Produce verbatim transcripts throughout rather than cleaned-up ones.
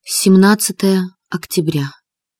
семнадцатое октября.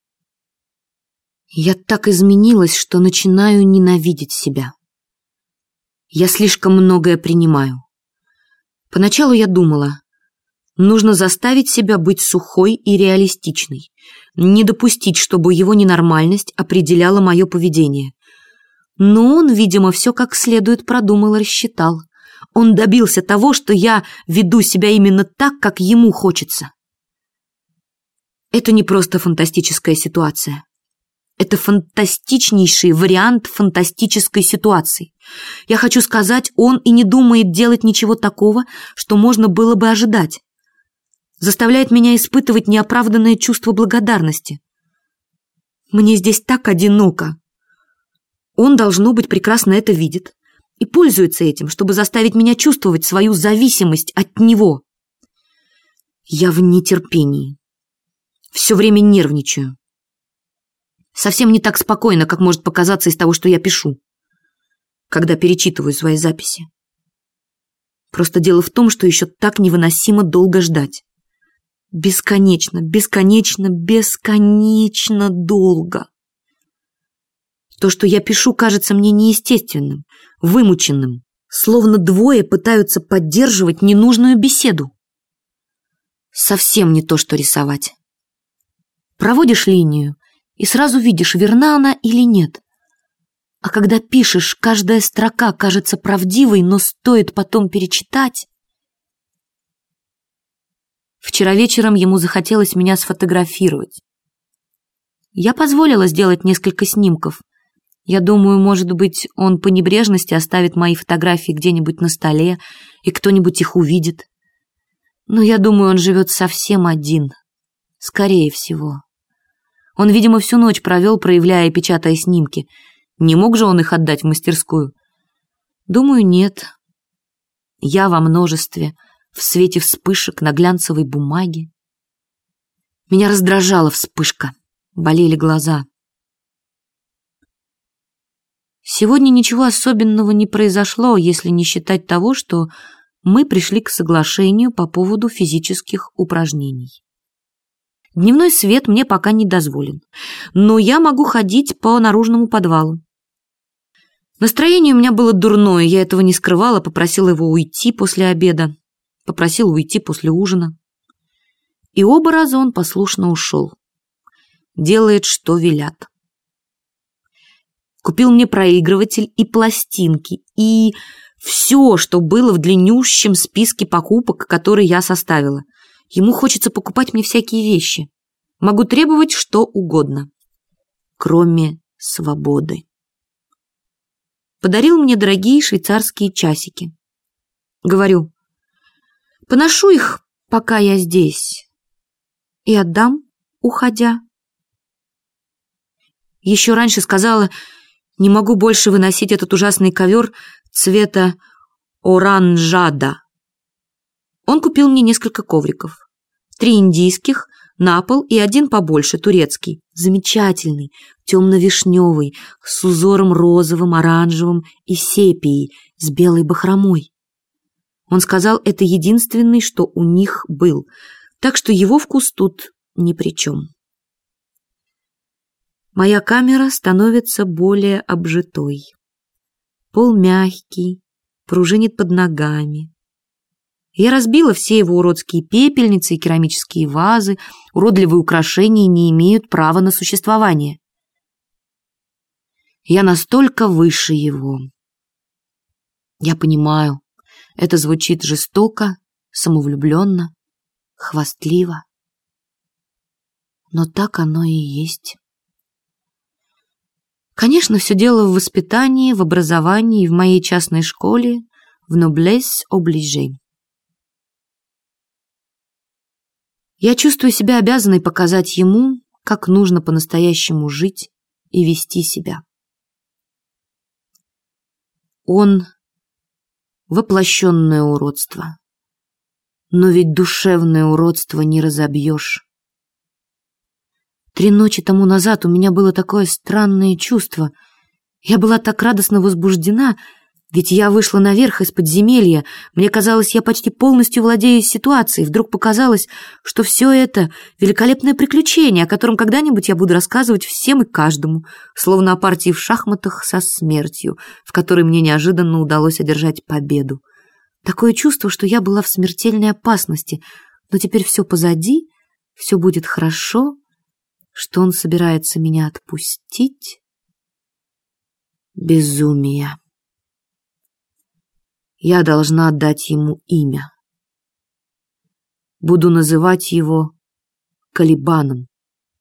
Я так изменилась, что начинаю ненавидеть себя. Я слишком многое принимаю. Поначалу я думала, нужно заставить себя быть сухой и реалистичной, не допустить, чтобы его ненормальность определяла мое поведение. Но он, видимо, все как следует продумал и рассчитал. Он добился того, что я веду себя именно так, как ему хочется. Это не просто фантастическая ситуация. Это фантастичнейший вариант фантастической ситуации. Я хочу сказать, он и не думает делать ничего такого, что можно было бы ожидать. Заставляет меня испытывать неоправданное чувство благодарности. Мне здесь так одиноко. Он, должно быть, прекрасно это видит и пользуется этим, чтобы заставить меня чувствовать свою зависимость от него. Я в нетерпении. Все время нервничаю. Совсем не так спокойно, как может показаться из того, что я пишу, когда перечитываю свои записи. Просто дело в том, что еще так невыносимо долго ждать. Бесконечно, бесконечно, бесконечно долго. То, что я пишу, кажется мне неестественным, вымученным, словно двое пытаются поддерживать ненужную беседу. Совсем не то, что рисовать. Проводишь линию, и сразу видишь, верна она или нет. А когда пишешь, каждая строка кажется правдивой, но стоит потом перечитать. Вчера вечером ему захотелось меня сфотографировать. Я позволила сделать несколько снимков. Я думаю, может быть, он по небрежности оставит мои фотографии где-нибудь на столе, и кто-нибудь их увидит. Но я думаю, он живет совсем один. Скорее всего. Он, видимо, всю ночь провел, проявляя и печатая снимки. Не мог же он их отдать в мастерскую? Думаю, нет. Я во множестве, в свете вспышек на глянцевой бумаге. Меня раздражала вспышка, болели глаза. Сегодня ничего особенного не произошло, если не считать того, что мы пришли к соглашению по поводу физических упражнений. Дневной свет мне пока не дозволен, но я могу ходить по наружному подвалу. Настроение у меня было дурное, я этого не скрывала, попросила его уйти после обеда, попросила уйти после ужина. И оба раза он послушно ушел. Делает, что велят. Купил мне проигрыватель и пластинки, и все, что было в длиннющем списке покупок, которые я составила. Ему хочется покупать мне всякие вещи. Могу требовать что угодно, кроме свободы. Подарил мне дорогие швейцарские часики. Говорю, поношу их, пока я здесь, и отдам, уходя. Еще раньше сказала, не могу больше выносить этот ужасный ковер цвета оранжада. Он купил мне несколько ковриков. Три индийских, на пол и один побольше, турецкий. Замечательный, темно-вишневый, с узором розовым, оранжевым и сепией, с белой бахромой. Он сказал, это единственный, что у них был, так что его вкус тут ни при чем. Моя камера становится более обжитой. Пол мягкий, пружинит под ногами. Я разбила все его уродские пепельницы и керамические вазы, уродливые украшения не имеют права на существование. Я настолько выше его. Я понимаю, это звучит жестоко, самовлюбленно, хвастливо. Но так оно и есть. Конечно, все дело в воспитании, в образовании, в моей частной школе, в noblesse oblige. Я чувствую себя обязанной показать ему, как нужно по-настоящему жить и вести себя. Он — воплощенное уродство. Но ведь душевное уродство не разобьешь. Три ночи тому назад у меня было такое странное чувство. Я была так радостно возбуждена, Ведь я вышла наверх из подземелья, мне казалось, я почти полностью владею ситуацией. Вдруг показалось, что все это великолепное приключение, о котором когда-нибудь я буду рассказывать всем и каждому, словно о партии в шахматах со смертью, в которой мне неожиданно удалось одержать победу. Такое чувство, что я была в смертельной опасности, но теперь все позади, все будет хорошо, что он собирается меня отпустить. Безумие. Я должна отдать ему имя. Буду называть его Калибаном.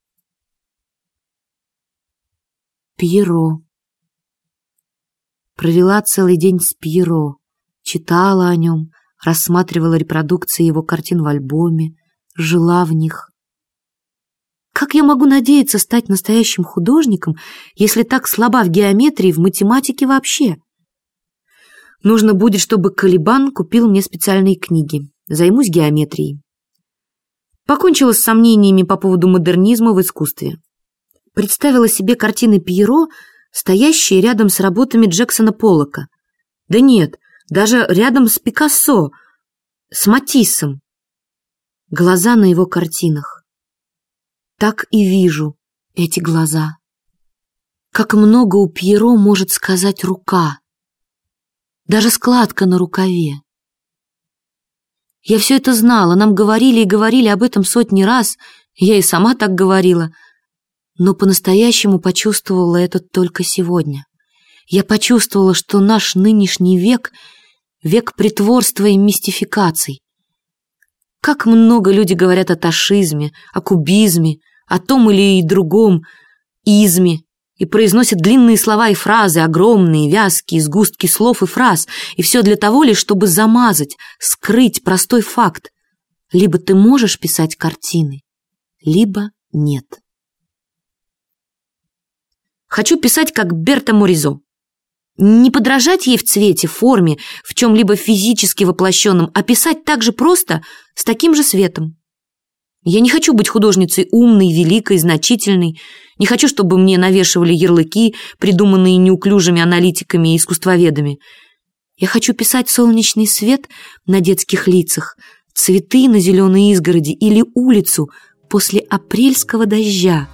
Пьеро. Провела целый день с Пьеро, читала о нем, рассматривала репродукции его картин в альбоме, жила в них. Как я могу надеяться стать настоящим художником, если так слаба в геометрии, в математике вообще? Нужно будет, чтобы Калибан купил мне специальные книги. Займусь геометрией. Покончила с сомнениями по поводу модернизма в искусстве. Представила себе картины Пьеро, стоящие рядом с работами Джексона Поллока. Да нет, даже рядом с Пикассо, с Матиссом. Глаза на его картинах. Так и вижу эти глаза. Как много у Пьеро может сказать рука. Даже складка на рукаве. Я все это знала, нам говорили и говорили об этом сотни раз, я и сама так говорила, но по-настоящему почувствовала это только сегодня. Я почувствовала, что наш нынешний век — век притворства и мистификаций. Как много люди говорят о ташизме, о кубизме, о том или другом изме, и произносят длинные слова и фразы, огромные, вязкие, сгустки слов и фраз, и все для того лишь, чтобы замазать, скрыть простой факт. Либо ты можешь писать картины, либо нет. Хочу писать, как Берта Моризо. Не подражать ей в цвете, форме, в чем-либо физически воплощенном, а писать так же просто, с таким же светом. Я не хочу быть художницей умной, великой, значительной. Не хочу, чтобы мне навешивали ярлыки, придуманные неуклюжими аналитиками и искусствоведами. Я хочу писать солнечный свет на детских лицах, цветы на зеленой изгороди или улицу после апрельского дождя.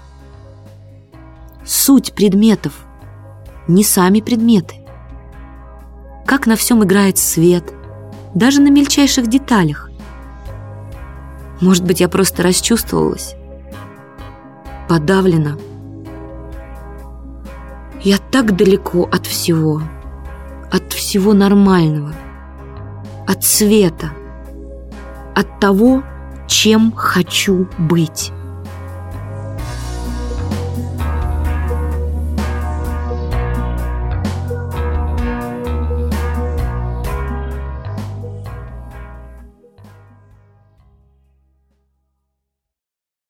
Суть предметов, не сами предметы. Как на всем играет свет, даже на мельчайших деталях. Может быть, я просто расчувствовалась, подавлена. Я так далеко от всего, от всего нормального, от света, от того, чем хочу быть.